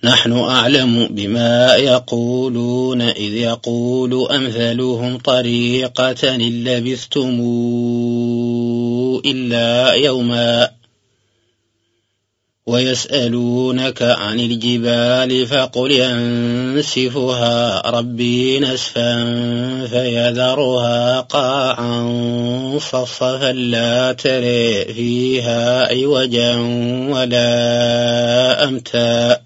نحن أعلم بما يقولون إذ يقول أمثلهم طريقة إن لبثتم إلا يوما ويسألونك عن الجبال فقل ينسفها ربي نسفا فيذرها قاعا صفصفا لا ترى فيها عوجا ولا أمتا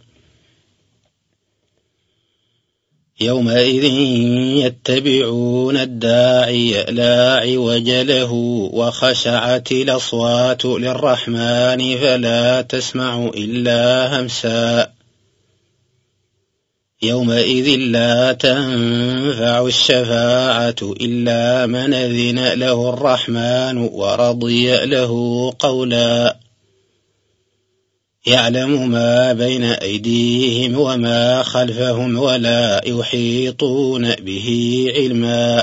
يومئذ يتبعون الداعي لا عوج له وخشعت الأصوات للرحمن فلا تسمع إلا همسا يومئذ لا تنفع الشفاعة إلا من أذن له الرحمن ورضي له قولا يعلم ما بين أيديهم وما خلفهم ولا يحيطون به علما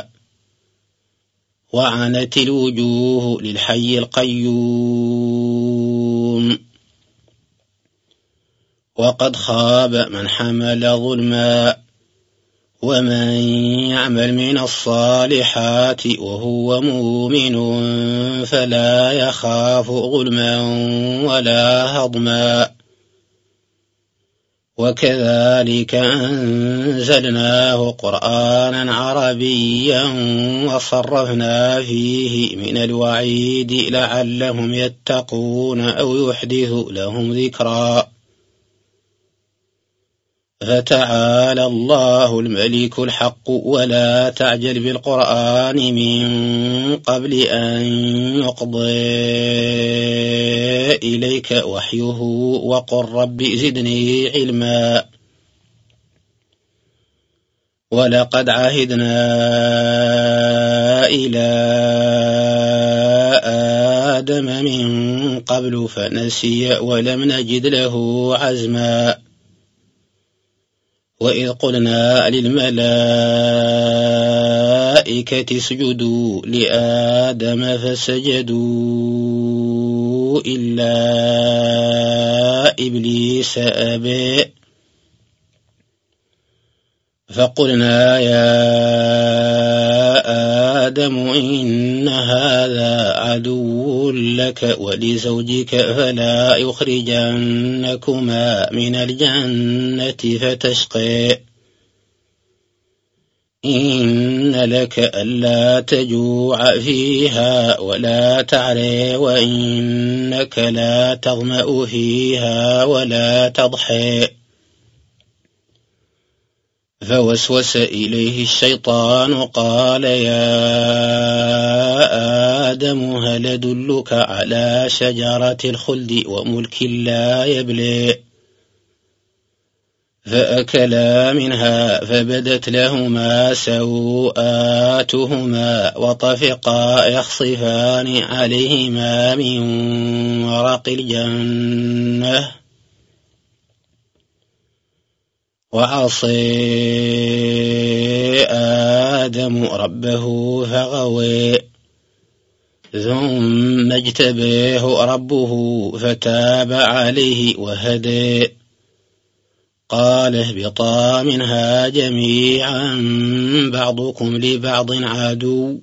وعنت الوجوه للحي القيوم وقد خاب من حمل ظلما ومن يعمل من الصالحات وهو مؤمن فلا يخاف ظلما ولا هضما وكذلك أنزلناه قرآنا عربيا وصرفنا فيه من الوعيد لعلهم يتقون أو يحدث لهم ذكرا فتعالى الله الملك الحق ولا تعجل بالقرآن من قبل أن يقضى إليك وحيه وقل رب زدني علما ولقد عهدنا إلى آدم من قبل فنسي ولم نجد له عزما وإذ قلنا للملائكة اسجدوا لآدم فسجدوا إلا إبليس أبى فقلنا يا آدم إن هذا عدو لك ولزوجك فلا يخرجنكما من الجنة فتشقى إن لك ألا تجوع فيها ولا تعرى وإنك لا تظمأ فيها ولا تضحى فوسوس إليه الشيطان قال يا آدم هل أدلك على شجرة الخلد وملك لا يبلى فأكلا منها فبدت لهما سوآتهما وطفقا يخصفان عليهما من ورق الجنة وعصى آدم ربه فغوى ثم اجتباه ربه فتاب عليه وهدى قال اهبطا منها جميعا بعضكم لبعض عدو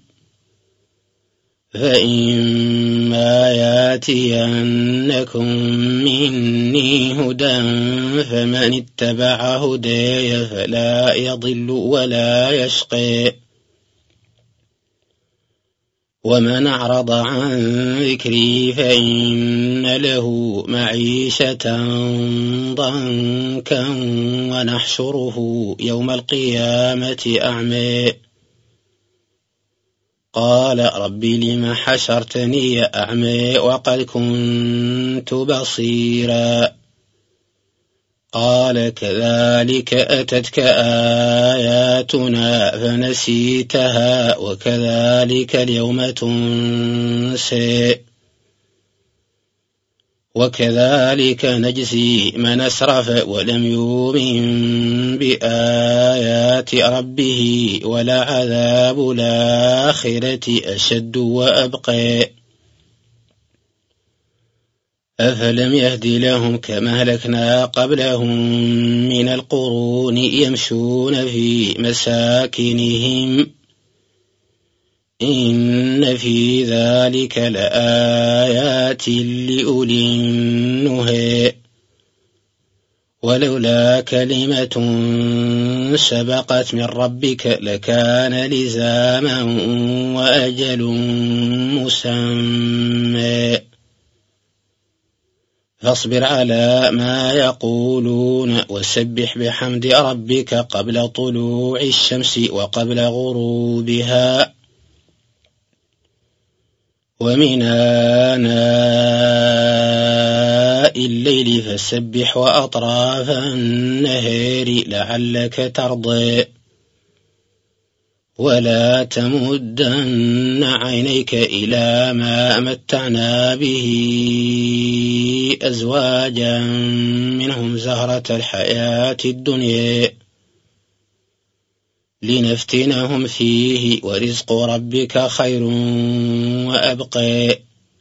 فإما ياتينكم مني هدى فمن اتبع هداي فلا يضل ولا يشقى ومن أعرض عن ذكري فإن له معيشة ضنكا ونحشره يوم القيامة أعمى قال رب لم حشرتني أعمى وقد كنت بصيرا قال كذلك أتتك آياتنا فنسيتها وكذلك اليوم تنسى وكذلك نجزي من أسرف ولم يؤمن بآيات ربه ولعذاب الآخرة أشد وأبقى أفلم يهد لهم كما أهلكنا قبلهم من القرون يمشون في مساكنهم إن في ذلك لآيات لأولي النهى ولولا كلمة سبقت من ربك لكان لزاما وأجل مسمى فاصبر على ما يقولون وسبح بحمد ربك قبل طلوع الشمس وقبل غروبها ومن آناء الليل فسبح وأطراف النهار لعلك ترضى ولا تمدن عينيك إلى ما متعنا به أزواجا منهم زهرة الحياة الدنيا لنفتنهم فيه ورزق ربك خير وأبقى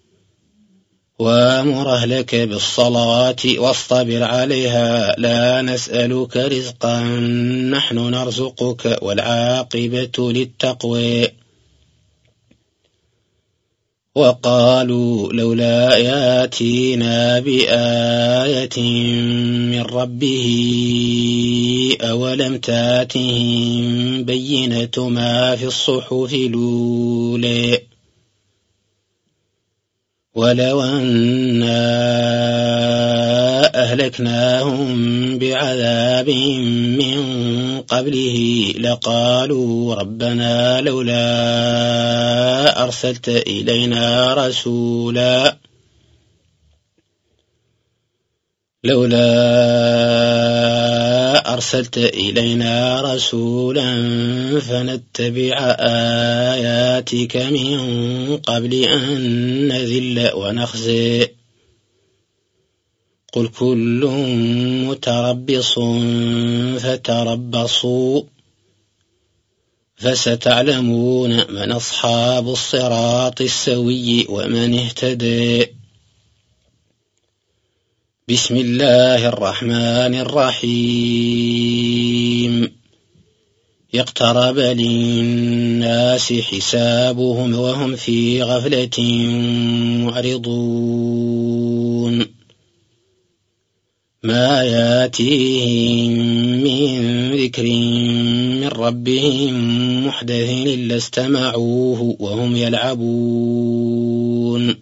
وامر أهلك بالصلاة واصطبر عليها لا نسألك رزقا نحن نرزقك والعاقبة للتقوى وقالوا لولا ياتينا بآية من ربه أولم تاتهم بينة ما في الصحف الأولى ولو أنا أهلكناهم بعذاب من قبله لقالوا ربنا لولا أرسلت إلينا رسولا فنتبع آياتك من قبل أن نذل ونخزي قل كل متربص فتربصوا فستعلمون من أصحاب الصراط السوي ومن اهتدى بسم الله الرحمن الرحيم اقترب للناس حسابهم وهم في غفلة معرضون ما ياتيهم من ذكر من ربهم محدث إلا استمعوه وهم يلعبون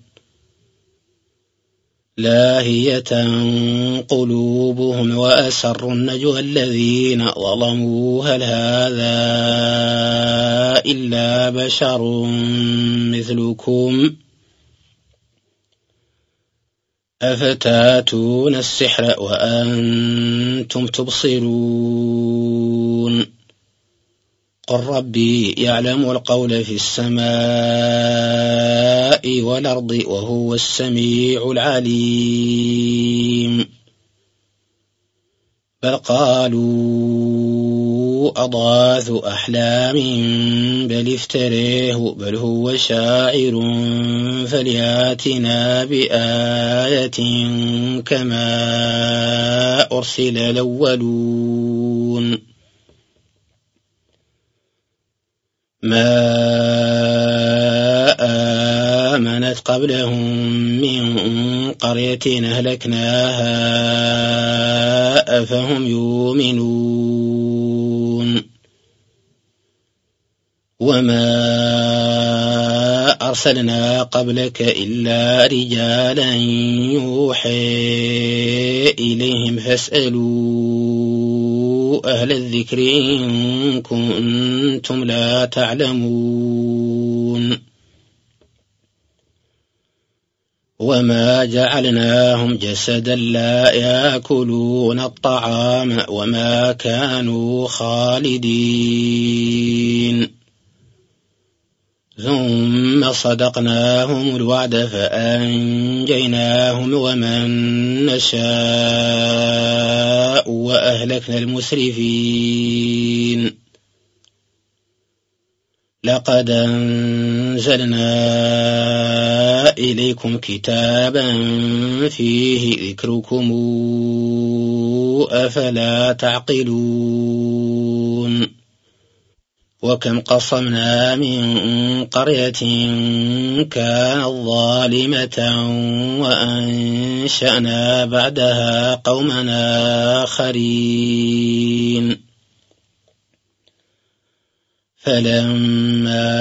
لاهية قلوبهم وأسروا النجوى الذين ظلموا هل هذا إلا بشر مثلكم أفتاتون السحر وأنتم تبصرون قل ربي يعلم القول في السماء والأرض وهو السميع العليم بل قالوا أضغاث أحلام بل افتريه بل هو شاعر فلياتنا بآية كما أرسل الأولون ما آمنت قبلهم من قرية أهلكناها أفهم يؤمنون وما أرسلنا قبلك إلا رجالا يوحي إليهم فاسألوا أهل الذكر إن كنتم لا تعلمون وما جعلناهم جسدا لا يأكلون الطعام وما كانوا خالدين ثم صدقناهم الوعد فأنجيناهم ومن نشاء وأهلكنا المسرفين لقد أنزلنا إليكم كتابا فيه ذكركم أفلا تعقلون وكم قصمنا من قرية كانت ظالمة وأنشأنا بعدها قومنا آخرين فلما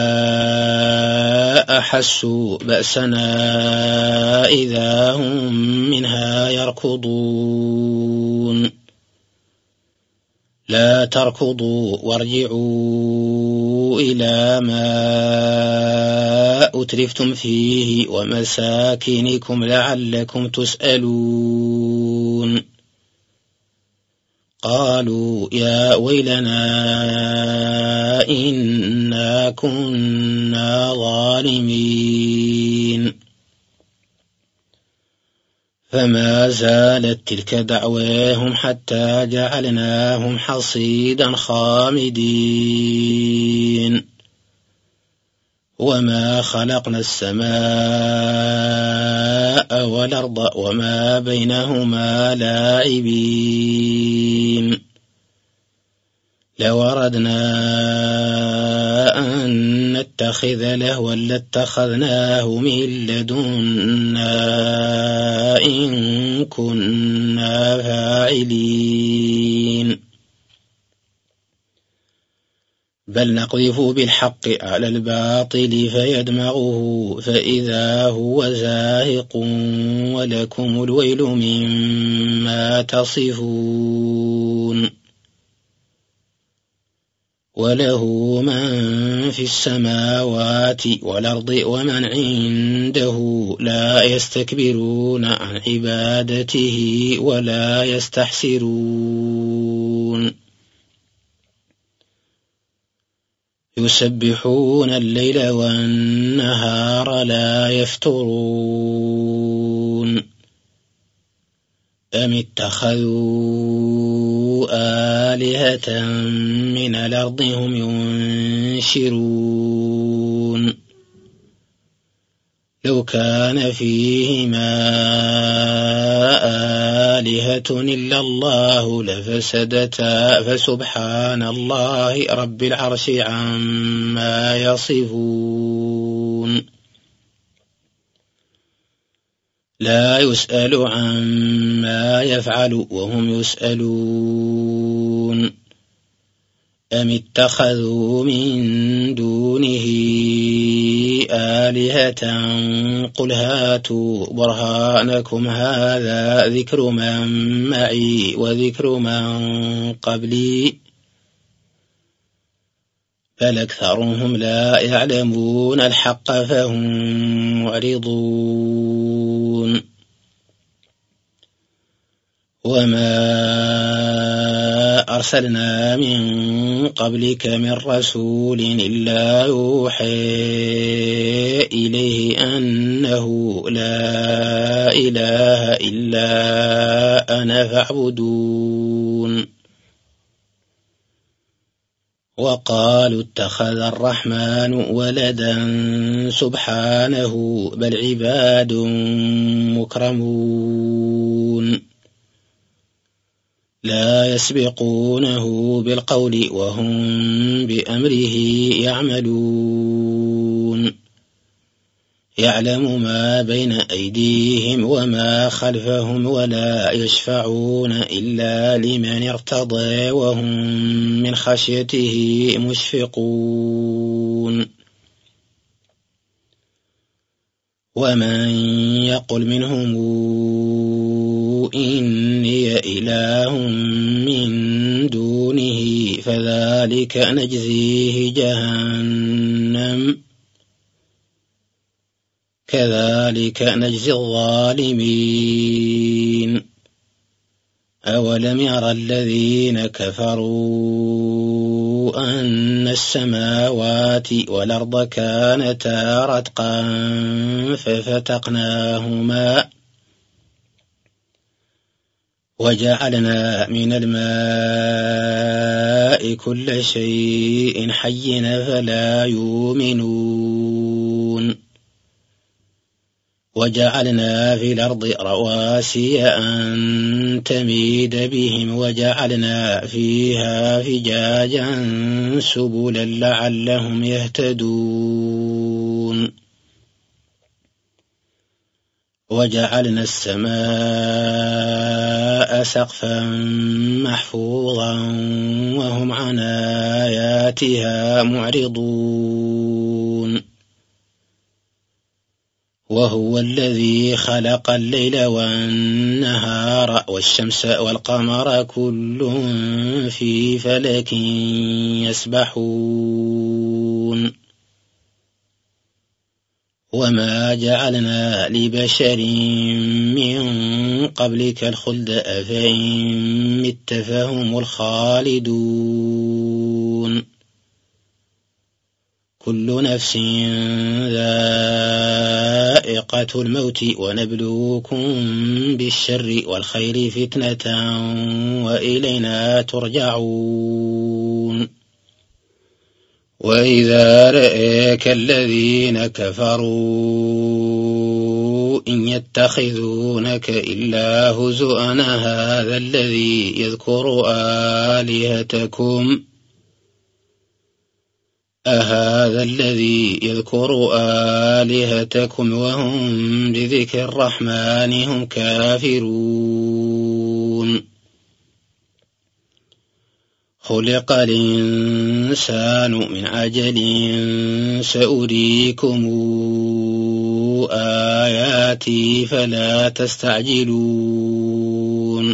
أحسوا بأسنا إذا هم منها يركضون لا تركضوا وارجعوا إلى ما أترفتم فيه ومساكنكم لعلكم تسألون قالوا يا ويلنا إنا كنا ظالمين فما زالت تلك دعواهم حتى جعلناهم حصيدا خامدين وما خلقنا السماء والأرض وما بينهما لاعبين لو أردنا أن نتخذ لهوا لاتخذناه من لدنا إن كنا فاعلين بل نقذف بالحق على الباطل فيدمغه فإذا هو زاهق ولكم الويل مما تصفون وله من في السماوات والأرض ومن عنده لا يستكبرون عن عبادته ولا يستحسرون يسبحون الليل والنهار لا يفترون أم اتخذوا آلهة من الأرض هم ينشرون لو كان فيهما آلهة إلا الله لفسدتا فسبحان الله رب العرش عما يصفون لا يسأل عما يفعل وهم يسألون أم اتخذوا من دونه آلهة قل هاتوا برهانكم هذا ذكر من معي وذكر من قبلي بل أكثرهم لا يعلمون الحق فهم معرضون وما أرسلنا من قبلك من رسول إلا يوحي إليه أنه لا إله إلا أنا فاعبدون وقالوا اتخذ الرحمن ولدا سبحانه بل عباد مكرمون لا يسبقونه بالقول وهم بأمره يعملون يعلم ما بين أيديهم وما خلفهم ولا يشفعون إلا لمن ارتضى وهم من خشيته مشفقون ومن يقل منهم إني إله من دونه فذلك نجزيه جهنم كذلك نجزي الظالمين أولم ير الذين كفروا أن السماوات والأرض كانتا رتقا ففتقناهما وجعلنا من الماء كل شيء حي فلا يؤمنون وجعلنا في الأرض رواسي أن تميد بهم وجعلنا فيها فجاجا سبلا لعلهم يهتدون وجعلنا السماء سقفا محفوظا وهم عن آياتها معرضون وهو الذي خلق الليل والنهار والشمس والقمر كل في فلك يسبحون وما جعلنا لبشر من قبلك الخلد أفإن مت فهم الخالدون كل نفس ذائقة الموت ونبلوكم بالشر والخير فتنة وإلينا ترجعون وإذا رأيك الذين كفروا إن يتخذونك إلا هزؤا هذا الذي يذكر آلهتكم أهذا الذي يذكر آلهتكم وهم بذكر الرحمن هم كافرون خلق الإنسان من عجل سأريكم آياتي فلا تستعجلون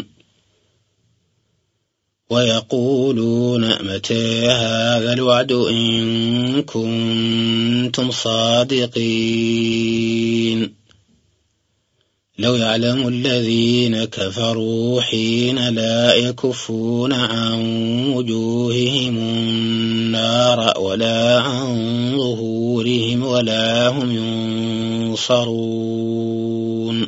ويقولون متى هذا الوعد إن كنتم صادقين لو يعلم الذين كفروا حين لا يكفون عن وجوههم النار ولا عن ظهورهم ولا هم ينصرون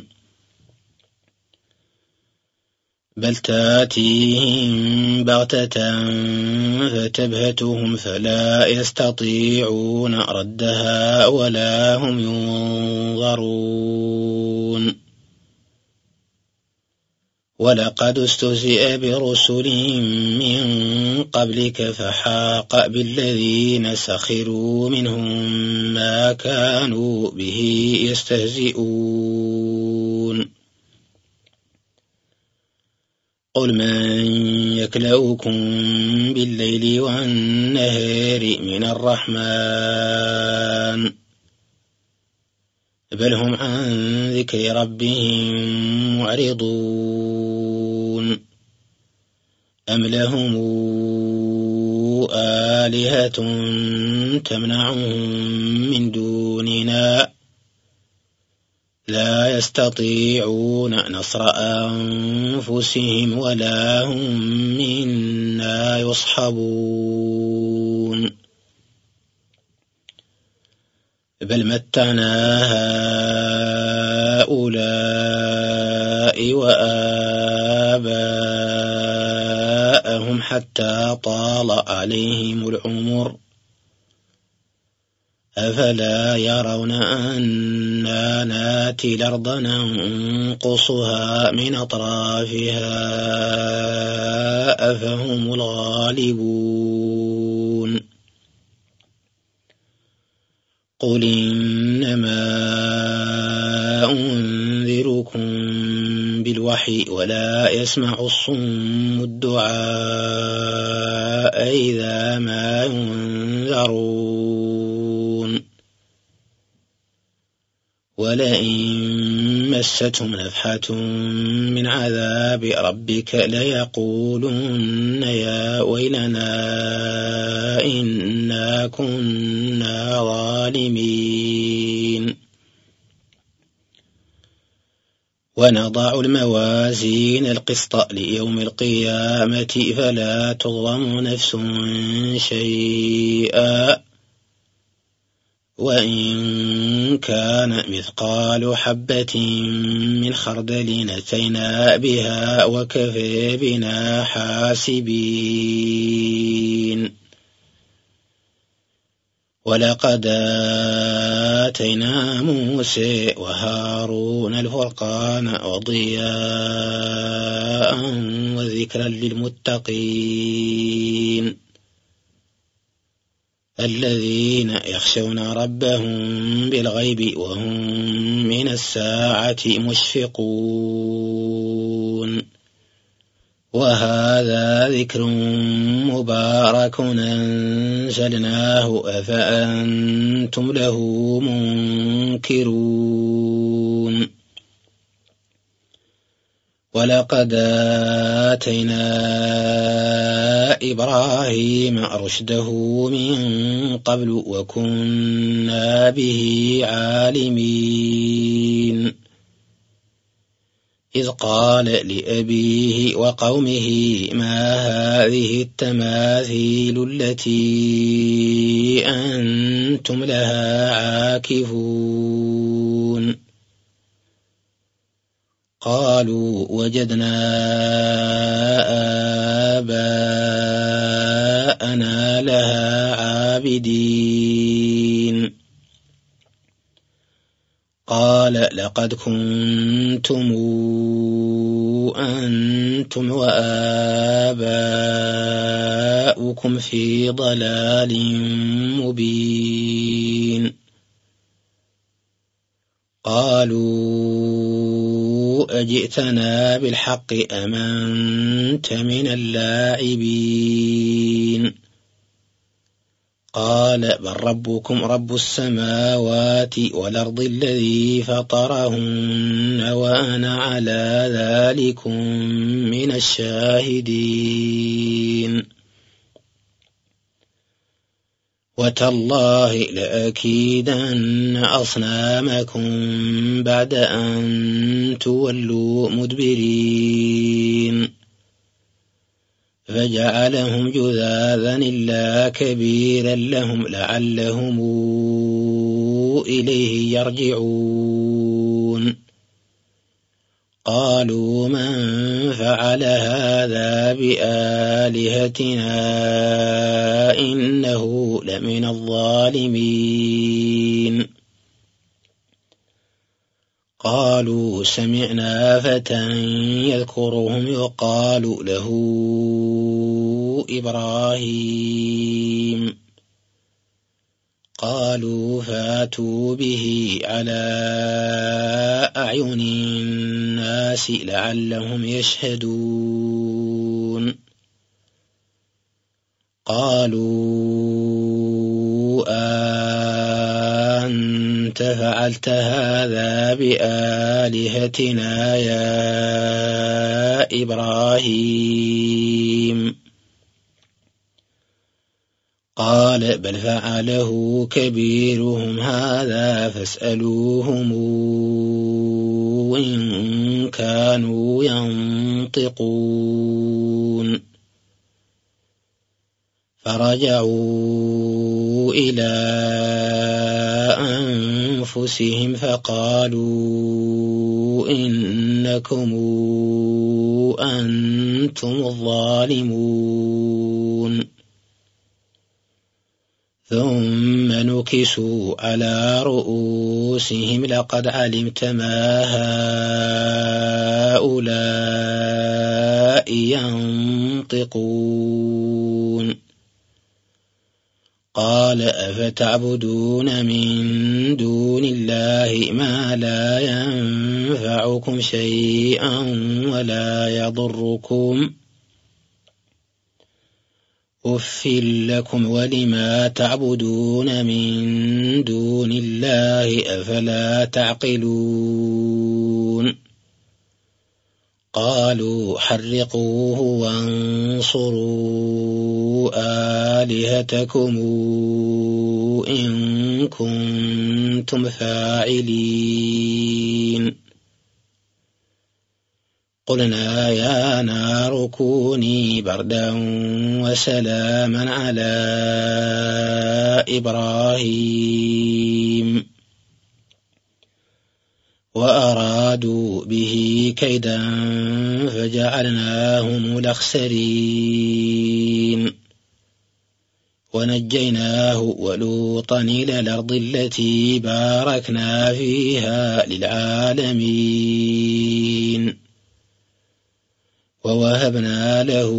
بل تاتيهم بغتة فتبهتهم فلا يستطيعون ردها ولا هم ينظرون ولقد استهزئ برسل من قبلك فحاق بالذين سخروا منهم ما كانوا به يستهزئون قل من يكلؤكم بالليل والنهار من الرحمن بل هم عن ذكر ربهم معرضون أم لهم آلهة تمنعهم من دوننا لا يستطيعون نصر أنفسهم ولا هم منا يصحبون بل متعنا هؤلاء وآباءهم حتى طال عليهم العمر أفلا يرون أنا ناتي الأرض ننقصها من أطرافها أفهم الغالبون قل إنما أنذركم بالوحي ولا يسمع الصم الدعاء إذا ما ينذرون ولئن مستهم نفحة من عذاب ربك ليقولن يا ويلنا إنا كنا ظالمين ونضع الموازين القسط ليوم القيامة فلا تظلم نفس شيئا وإن كان مثقال حبة من خردل أتينا بها وكفى بنا حاسبين ولقد آتينا موسى وهارون الفرقان وضياء وذكرا للمتقين الذين يخشون ربهم بالغيب وهم من الساعة مشفقون وهذا ذكر مبارك أنزلناه أفأنتم له منكرون ولقد آتينا إبراهيم رشده من قبل وكنا به عالمين إذ قال لأبيه وقومه ما هذه التماثيل التي أنتم لها عاكفون قالوا وجدنا آباءنا لها عابدين قال لقد كنتم أنتم وآباؤكم في ضلال مبين قالوا أجئتنا بالحق أم أنت من اللاعبين قال بل ربكم رب السماوات والأرض الذي فطرهن وأنا على ذلكم من الشاهدين وتالله لأكيدن أصنامكم بعد أن تولوا مدبرين فجعلهم جذاذا إلا كبيرا لهم لعلهم إليه يرجعون قالوا من فعل هذا بآلهتنا إنه لمن الظالمين قالوا سمعنا فتى يذكرهم يقال له إبراهيم قالوا فاتوا به على أعين الناس لعلهم يشهدون قالوا أنت فعلت هذا بآلهتنا يا إبراهيم قال بل فعله كبيرهم هذا فاسألوهم إن كانوا ينطقون فرجعوا إلى أنفسهم فقالوا إنكم أنتم الظالمون ثم نكسوا على رؤوسهم لقد علمت ما هؤلاء ينطقون قال أفتعبدون من دون الله ما لا ينفعكم شيئا ولا يضركم أف لكم ولما تعبدون من دون الله أفلا تعقلون قالوا حرقوه وانصروا آلهتكم إن كنتم فاعلين قلنا يا نار كوني بردا وسلاما على إبراهيم وأرادوا به كيدا فجعلناهم الأخسرين ونجيناه ولوطا إلى الأرض التي باركنا فيها للعالمين ووهبنا له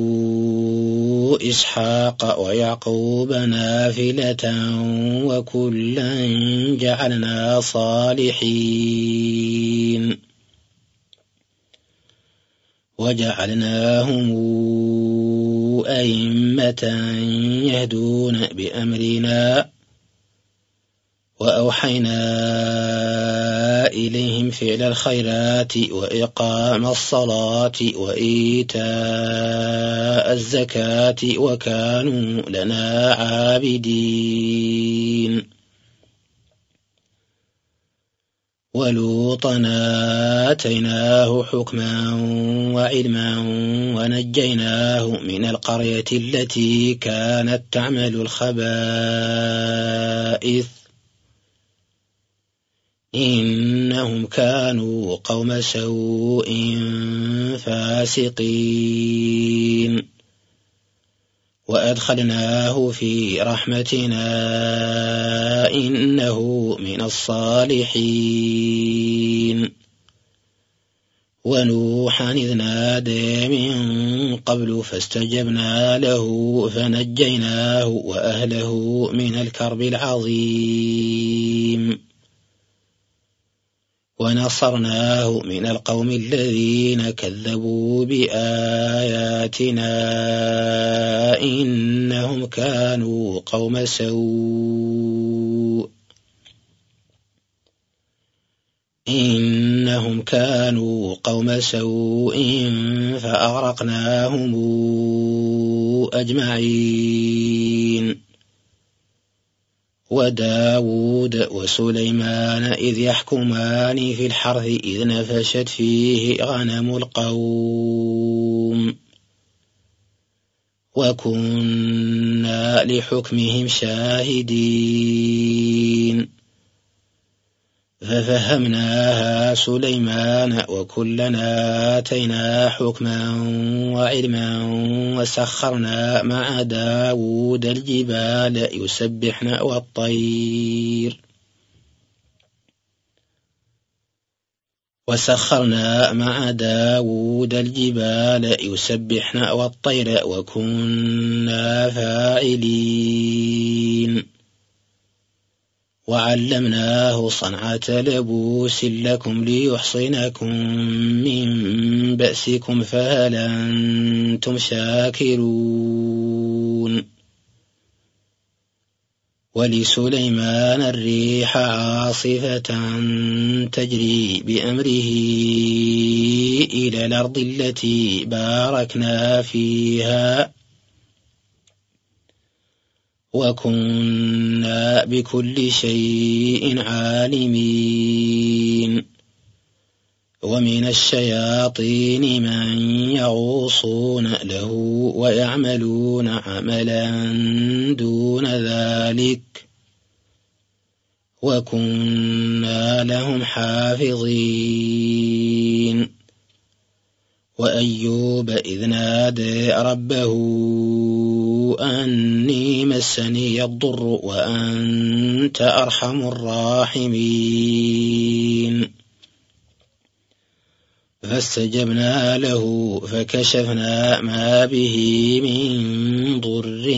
إسحاق ويعقوب نافلة وكلا جعلنا صالحين وجعلناهم أئمة يهدون بأمرنا وأوحينا إليهم فعل الخيرات وإقام الصلاة وإيتاء الزكاة وكانوا لنا عابدين ولوطا آتيناه حكما وعلما ونجيناه من القرية التي كانت تعمل الخبائث إنهم كانوا قوم سوء فاسقين وأدخلناه في رحمتنا إنه من الصالحين ونوحا إذ نادى من قبل فاستجبنا له فنجيناه وأهله من الكرب العظيم ونصرناه من القوم الذين كذبوا بآياتنا إنهم كانوا قوم سوء فأغرقناهم أجمعين وداود وسليمان إذ يحكمان في الحرث إذ نفشت فيه غنم القوم وكنا لحكمهم شاهدين ففهمناها سليمان وكلنا آتينا حكما وعلما وسخرنا مع داود الجبال يسبحن والطير وكنا فاعلين وعلمناه صنعة لبوس لكم ليحصنكم من بأسكم فهل أنتم شاكرون ولسليمان الريح عاصفة تجري بأمره إلى الأرض التي باركنا فيها وكنا بكل شيء عالمين ومن الشياطين من يغوصون له ويعملون عملا دون ذلك وكنا لهم حافظين وأيوب إذ نادى ربه أني مسني الضر وأنت أرحم الراحمين فاستجبنا له فكشفنا ما به من ضر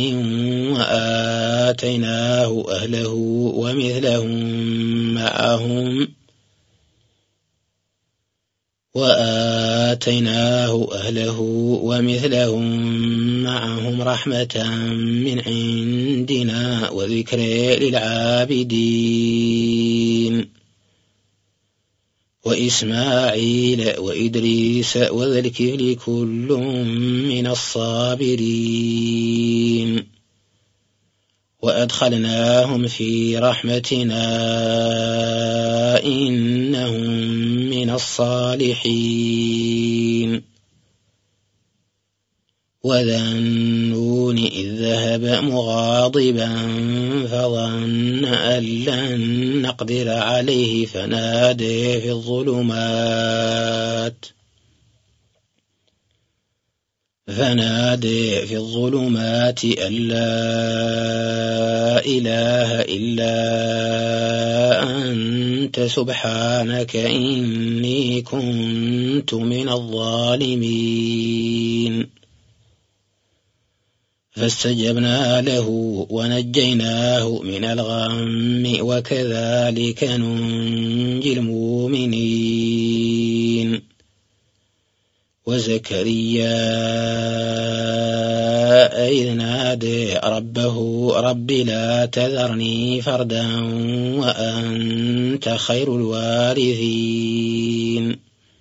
وآتيناه أهله ومثلهم معهم رحمة من عندنا وذكر للعابدين وإسماعيل وإدريس وذا الكفل كل من الصابرين وأدخلناهم في رحمتنا إنهم من الصالحين وذا النون إذ ذهب مغاضبا فظن أن لن نقدر عليه فنادى في الظلمات أن لا إله إلا أنت سبحانك إني كنت من الظالمين فاستجبنا له ونجيناه من الغم وكذلك ننجي المؤمنين وزكريا إذ نادى ربه رب لا تذرني فردا وأنت خير الوارثين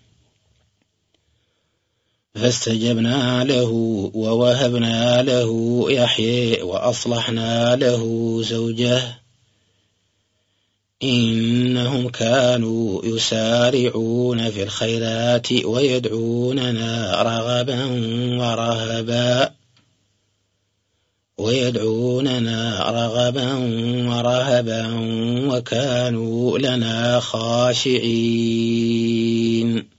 فاستجبنا له ووهبنا له يحيى وأصلحنا له زوجه إنهم كانوا يسارعون في الخيرات ويدعوننا رغبا ورهبا وكانوا لنا خاشعين